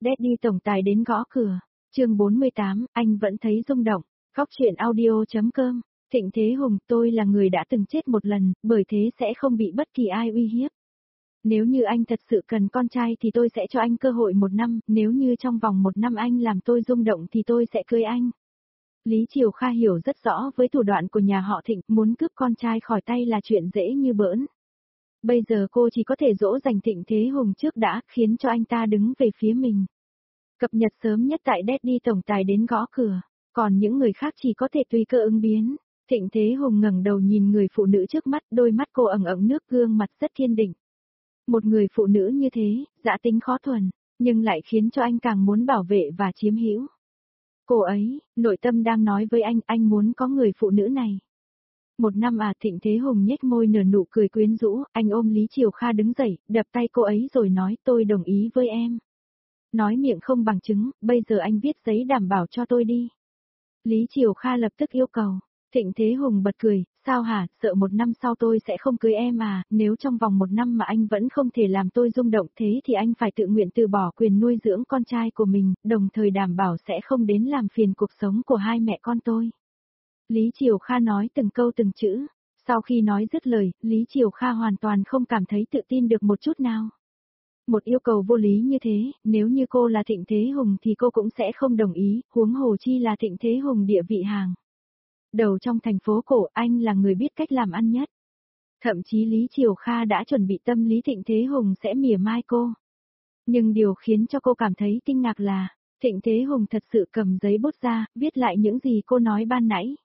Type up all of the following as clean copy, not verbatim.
Daddy tổng tài đến gõ cửa. Chương 48, anh vẫn thấy rung động. Góc truyện audio.com. Thịnh Thế Hùng, tôi là người đã từng chết một lần, bởi thế sẽ không bị bất kỳ ai uy hiếp. Nếu như anh thật sự cần con trai thì tôi sẽ cho anh cơ hội 1 năm, nếu như trong vòng 1 năm anh làm tôi rung động thì tôi sẽ cưới anh. Lý Triều Kha hiểu rất rõ với thủ đoạn của nhà họ Thịnh, muốn cướp con trai khỏi tay là chuyện dễ như bỡn. Bây giờ cô chỉ có thể dỗ dành Thịnh Thế Hùng trước đã, khiến cho anh ta đứng về phía mình. Cập nhật sớm nhất tại Daddy tổng tài đến gõ cửa, còn những người khác chỉ có thể tùy cơ ứng biến. Thịnh Thế Hùng ngẩng đầu nhìn người phụ nữ trước mắt, đôi mắt cô ẩn ẩn nước, gương mặt rất kiên định. Một người phụ nữ như thế, dã tính khó thuần, nhưng lại khiến cho anh càng muốn bảo vệ và chiếm hữu. Cô ấy, nội tâm đang nói với anh muốn có người phụ nữ này. 1 năm à? Thịnh Thế Hùng nhếch môi nở nụ cười quyến rũ, anh ôm Lý Triều Kha đứng dậy, đập tay cô ấy rồi nói tôi đồng ý với em. Nói miệng không bằng chứng, bây giờ anh viết giấy đảm bảo cho tôi đi. Lý Triều Kha lập tức yêu cầu. Thịnh Thế Hùng bật cười, sao hả, sợ 1 năm sau tôi sẽ không cưới em à, nếu trong vòng 1 năm mà anh vẫn không thể làm tôi rung động thế thì anh phải tự nguyện từ bỏ quyền nuôi dưỡng con trai của mình, đồng thời đảm bảo sẽ không đến làm phiền cuộc sống của hai mẹ con tôi. Lý Triều Kha nói từng câu từng chữ, sau khi nói dứt lời, Lý Triều Kha hoàn toàn không cảm thấy tự tin được một chút nào. Một yêu cầu vô lý như thế, nếu như cô là Thịnh Thế Hùng thì cô cũng sẽ không đồng ý, huống hồ chi là Thịnh Thế Hùng địa vị hàng đầu trong thành phố cổ, anh là người biết cách làm ăn nhất. Thậm chí Lý Triều Kha đã chuẩn bị tâm lý Thịnh Thế Hùng sẽ mỉa mai cô. Nhưng điều khiến cho cô cảm thấy kinh ngạc là, Thịnh Thế Hùng thật sự cầm giấy bút ra, viết lại những gì cô nói ban nãy.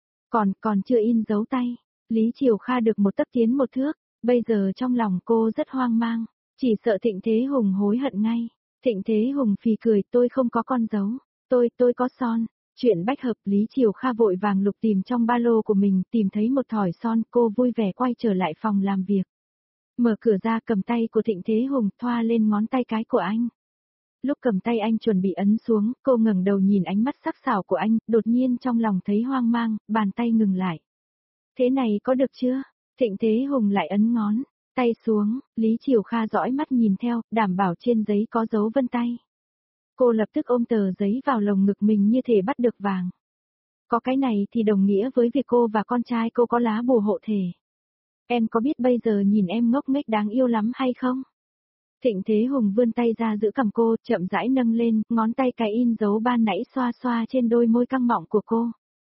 Còn chưa in dấu tay, Lý Triều Kha được một tấc tiến một thước, bây giờ trong lòng cô rất hoang mang, chỉ sợ Thịnh Thế Hùng hối hận ngay. Thịnh Thế Hùng phì cười, tôi không có con dấu, tôi có son. Chuyện bách hợp. Lý Triều Kha vội vàng lục tìm trong ba lô của mình, tìm thấy một thỏi son, cô vui vẻ quay trở lại phòng làm việc. Mở cửa ra, cầm tay của Thịnh Thế Hùng, thoa lên ngón tay cái của anh. Lúc cầm tay anh chuẩn bị ấn xuống, cô ngẩng đầu nhìn ánh mắt sắc sảo của anh, đột nhiên trong lòng thấy hoang mang, bàn tay ngừng lại. Thế này có được chưa? Thịnh Thế Hùng lại ấn ngón tay xuống, Lý Triều Kha dõi mắt nhìn theo, đảm bảo trên giấy có dấu vân tay. Cô lập tức ôm tờ giấy vào lồng ngực mình như thể bắt được vàng. Có cái này thì đồng nghĩa với việc cô và con trai cô có lá bùa hộ thể. Em có biết bây giờ nhìn em ngốc nghếch đáng yêu lắm hay không? Thịnh Thế Hùng vươn tay ra giữ cằm cô, chậm rãi nâng lên, ngón tay cái in dấu ban nãy xoa xoa trên đôi môi căng mọng của cô.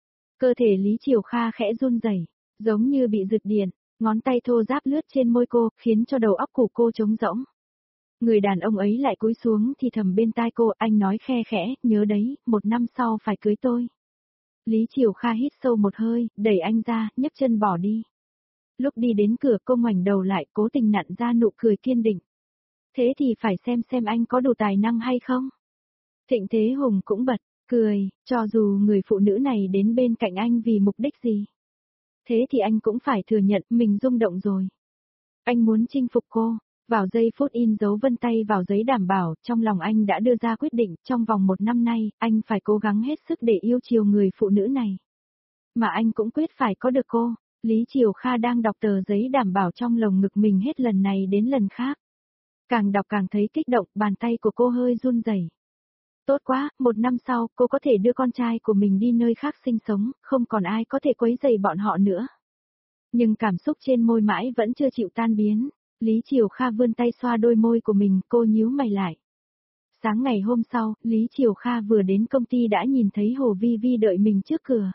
Cơ thể Lý Triều Kha khẽ run rẩy, giống như bị giật điện, ngón tay thô ráp lướt trên môi cô, khiến cho đầu óc của cô trống rỗng. Người đàn ông ấy lại cúi xuống thì thầm bên tai cô, anh nói khe khẽ, nhớ đấy, 1 năm sau phải cưới tôi. Lý Triều Kha hít sâu một hơi, đẩy anh ra, nhấc chân bỏ đi. Lúc đi đến cửa cô ngoảnh đầu lại, cố tình nặn ra nụ cười kiên định. Thế thì phải xem anh có đủ tài năng hay không? Thịnh Thế Hùng cũng bật cười, cho dù người phụ nữ này đến bên cạnh anh vì mục đích gì. Thế thì anh cũng phải thừa nhận mình rung động rồi. Anh muốn chinh phục cô. Vào giây phút in dấu vân tay vào giấy đảm bảo, trong lòng anh đã đưa ra quyết định, trong vòng 1 năm nay, anh phải cố gắng hết sức để yêu chiều người phụ nữ này. Mà anh cũng quyết phải có được cô. Lý Triều Kha đang đọc tờ giấy đảm bảo trong lồng ngực mình hết lần này đến lần khác. Càng đọc càng thấy kích động, bàn tay của cô hơi run rẩy. Tốt quá, 1 năm sau, cô có thể đưa con trai của mình đi nơi khác sinh sống, không còn ai có thể quấy rầy bọn họ nữa. Nhưng cảm xúc trên môi mãi vẫn chưa chịu tan biến. Lý Triều Kha vươn tay xoa đôi môi của mình, cô nhíu mày lại. Sáng ngày hôm sau, Lý Triều Kha vừa đến công ty đã nhìn thấy Hồ Vi Vi đợi mình trước cửa.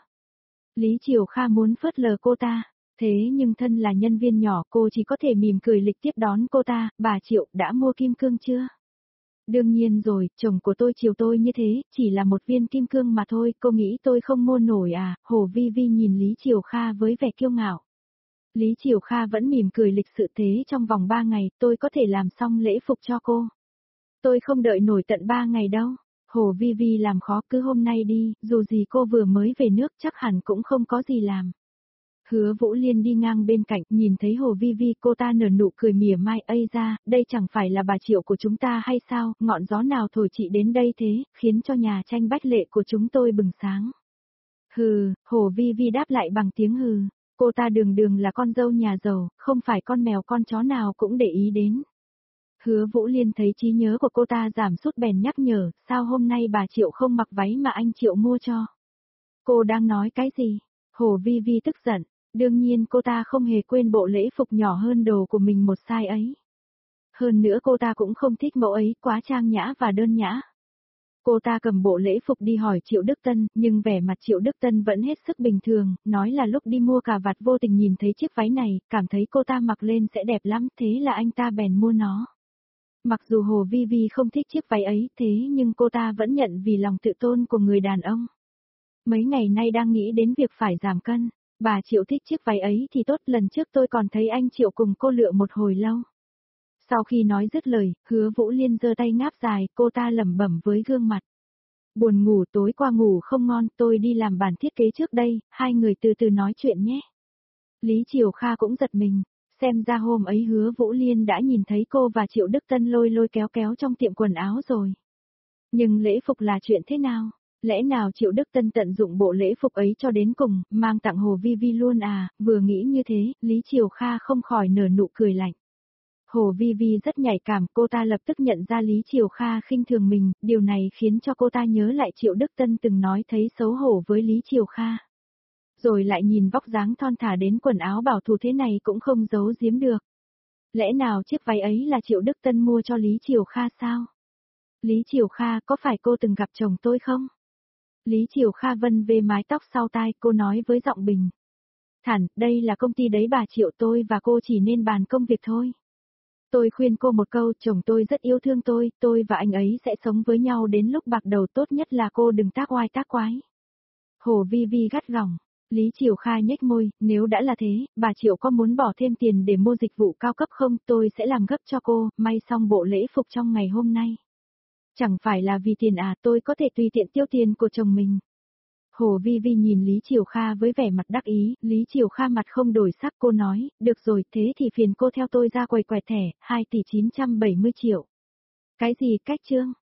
Lý Triều Kha muốn phớt lờ cô ta, thế nhưng thân là nhân viên nhỏ cô chỉ có thể mỉm cười lịch tiếp đón cô ta. Bà Triệu, đã mua kim cương chưa? Đương nhiên rồi, chồng của tôi chiều tôi như thế, chỉ là một viên kim cương mà thôi, cô nghĩ tôi không mua nổi à? Hồ Vi Vi nhìn Lý Triều Kha với vẻ kiêu ngạo. Lý Triều Kha vẫn mỉm cười lịch sự, thế trong vòng 3 ngày tôi có thể làm xong lễ phục cho cô. Tôi không đợi nổi tận 3 ngày đâu. Hồ Vi Vi làm khó, cứ hôm nay đi, dù gì cô vừa mới về nước chắc hẳn cũng không có gì làm. Hứa Vũ Liên đi ngang bên cạnh, nhìn thấy Hồ Vi Vi, cô ta nở nụ cười mỉa mai, ây ra, đây chẳng phải là bà Triệu của chúng ta hay sao, ngọn gió nào thổi chị đến đây thế, khiến cho nhà tranh bách lệ của chúng tôi bừng sáng. Hừ, Hồ Vi Vi đáp lại bằng tiếng hừ. Cô ta đường đường là con dâu nhà giàu, không phải con mèo con chó nào cũng để ý đến. Hứa Vũ Liên thấy trí nhớ của cô ta giảm sút bèn nhắc nhở, sao hôm nay bà Triệu không mặc váy mà anh Triệu mua cho? Cô đang nói cái gì? Hồ Vi Vi tức giận, đương nhiên cô ta không hề quên bộ lễ phục nhỏ hơn đồ của mình một size ấy. Hơn nữa cô ta cũng không thích mẫu ấy, quá trang nhã và đơn nhã. Cô ta cầm bộ lễ phục đi hỏi Triệu Đức Tân, nhưng vẻ mặt Triệu Đức Tân vẫn hết sức bình thường, nói là lúc đi mua cà vạt vô tình nhìn thấy chiếc váy này, cảm thấy cô ta mặc lên sẽ đẹp lắm, thế là anh ta bèn mua nó. Mặc dù Hồ Vi Vi không thích chiếc váy ấy thế nhưng cô ta vẫn nhận vì lòng tự tôn của người đàn ông. Mấy ngày nay đang nghĩ đến việc phải giảm cân, bà Triệu thích chiếc váy ấy thì tốt, lần trước tôi còn thấy anh Triệu cùng cô lựa một hồi lâu. Sau khi nói dứt lời, Hứa Vũ Liên giơ tay ngáp dài, cô ta lẩm bẩm với gương mặt. Buồn ngủ, tối qua ngủ không ngon, tôi đi làm bản thiết kế trước đây, hai người từ từ nói chuyện nhé. Lý Triều Kha cũng giật mình, xem ra hôm ấy Hứa Vũ Liên đã nhìn thấy cô và Triệu Đức Tân lôi lôi kéo kéo trong tiệm quần áo rồi. Nhưng lễ phục là chuyện thế nào? Lẽ nào Triệu Đức Tân tận dụng bộ lễ phục ấy cho đến cùng, mang tặng Hồ Vi Vi luôn à? Vừa nghĩ như thế, Lý Triều Kha không khỏi nở nụ cười lạnh. Hồ Vi Vi rất nhạy cảm, cô ta lập tức nhận ra Lý Triều Kha khinh thường mình, điều này khiến cho cô ta nhớ lại Triệu Đức Tân từng nói thấy xấu hổ với Lý Triều Kha. Rồi lại nhìn vóc dáng thon thả đến quần áo bảo thủ thế này cũng không giấu giếm được. Lẽ nào chiếc váy ấy là Triệu Đức Tân mua cho Lý Triều Kha sao? Lý Triều Kha, có phải cô từng gặp chồng tôi không? Lý Triều Kha vân về mái tóc sau tai, cô nói với giọng bình thản, đây là công ty đấy bà Triệu, tôi và cô chỉ nên bàn công việc thôi. Tôi khuyên cô một câu, chồng tôi rất yêu thương tôi và anh ấy sẽ sống với nhau đến lúc bạc đầu, tốt nhất là cô đừng tác oai tác quái. Hồ Vi Vi gắt gỏng. Lý Triều Kha nhếch môi, nếu đã là thế, bà Triệu có muốn bỏ thêm tiền để mua dịch vụ cao cấp không, tôi sẽ làm gấp cho cô, may xong bộ lễ phục trong ngày hôm nay. Chẳng phải là vì tiền à, tôi có thể tùy tiện tiêu tiền của chồng mình. Hồ Vi Vi nhìn Lý Triều Kha với vẻ mặt đắc ý, Lý Triều Kha mặt không đổi sắc, cô nói, được rồi, thế thì phiền cô theo tôi ra quầy quẹt thẻ, 2 tỷ 970 triệu. Cái gì cách trương?